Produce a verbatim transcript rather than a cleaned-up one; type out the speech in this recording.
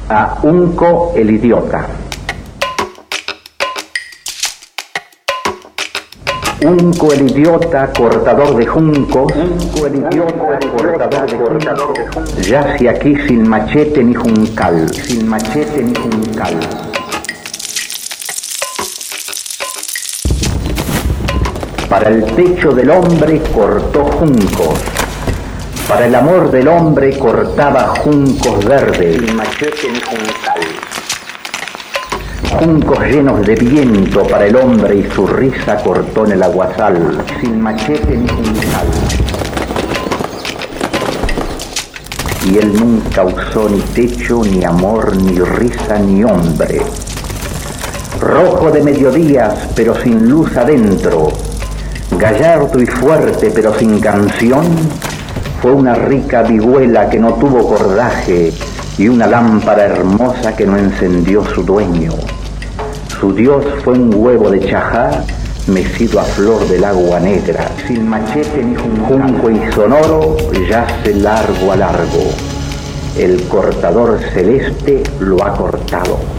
a Unco el idiota. Unco el idiota, cortador de juncos, Unco el idiota, cortador de juncos, yace aquí sin machete ni juncal, sin machete ni juncal. Para el techo del hombre cortó juncos, para el amor del hombre cortaba juncos verdes, sin machete ni juncal. Juncos llenos de viento para el hombre y su risa cortó en el aguazal, sin machete ni juncal. Y él nunca usó ni techo, ni amor, ni risa, ni hombre. Rojo de mediodías, pero sin luz adentro, gallardo y fuerte, pero sin canción, fue una rica vihuela que no tuvo cordaje y una lámpara hermosa que no encendió su dueño. Su Dios fue un huevo de chajá mecido a flor del agua negra, sin machete ni junco y sonoro, yace largo a largo. El cortador celeste lo ha cortado.